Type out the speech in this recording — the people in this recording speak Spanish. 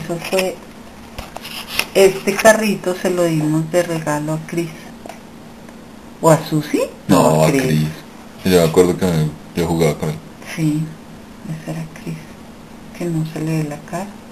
Eso fue, este carrito se lo dimos de regalo a Chris. ¿O a Susi? No, a Chris. Yo me acuerdo que yo jugaba con él. Sí, ese era Chris, que no se le ve la cara.